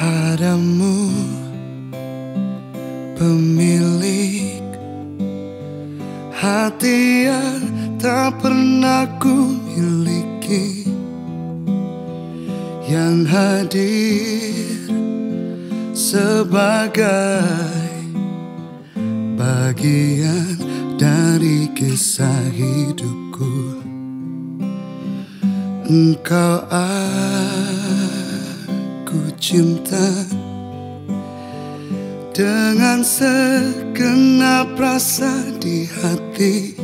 Padamu, pemilik hati yang tak pernah ku miliki, yang hadir sebagai bagian dari kisah hidupku. Engkau aku cinta dengan segenap rasa di hati.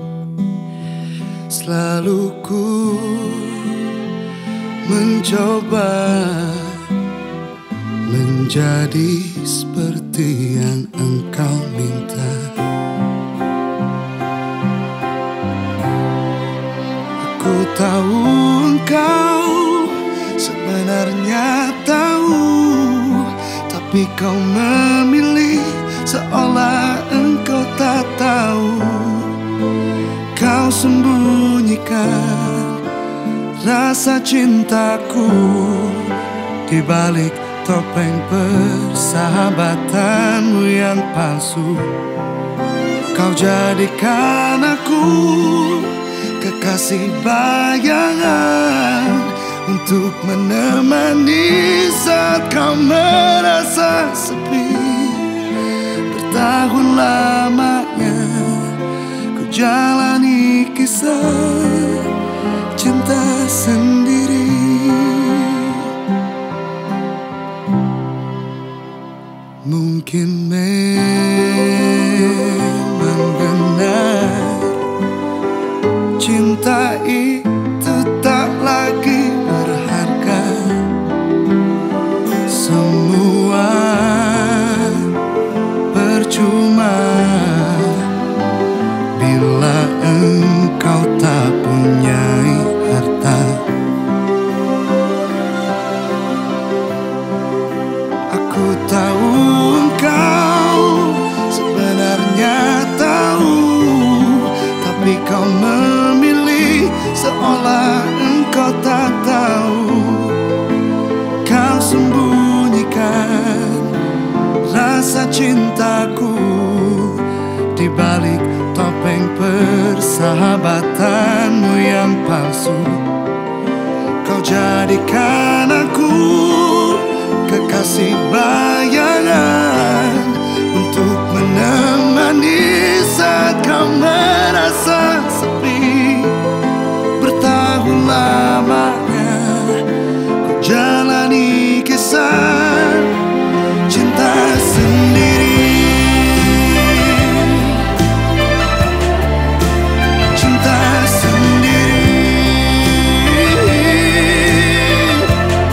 Selalu ku mencoba menjadi seperti yang engkau minta. Aku tahu engkau sebenarnya tahu, tapi kau memilih seolah engkau tak tahu. Kau sembunyikan rasa cintaku di balik topeng persahabatanmu yang palsu. Kau jadikan aku kekasih bayangan untuk menemani saat kau merasa sepi. Bertahun lamanya ku jalani kisah cinta sendiri. Mungkin memang benar cinta itu tak lagi berharga. Semua percuma bila engkau tak punya harta. Aku tahu engkau sebenarnya tahu, tapi kau memilih seolah engkau tak tahu. Kau sembunyikan rasa cintaku di balik topeng persahabatanmu yang palsu. Kau jadikan aku kekasih bayangan untuk menemani saat kau merasa sepi. Bertahun lamanya ku jalani kisah cinta sendiri. Cinta sendiri.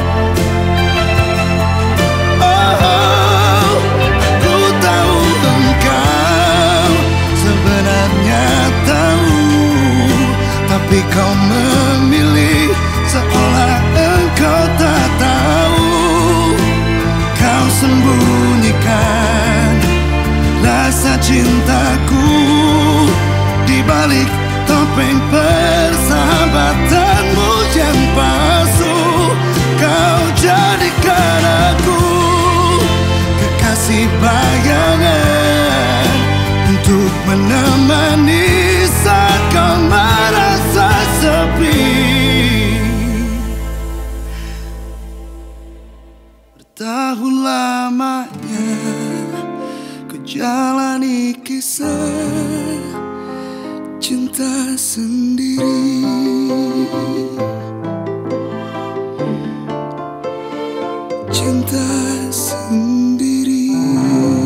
Oh, ku tahu engkau sebenarnya tahu, tapi kau memilih seolah engkau tak tahu. Kau sembunyikan rasa cintaku di balik topeng persahabatanmu yang palsu. Kau jadikan aku kekasih bayangan untuk menemani saat kau merasa sepi. Bertahun lamanya ku jalani kisah cinta sendiri. Cinta sendiri.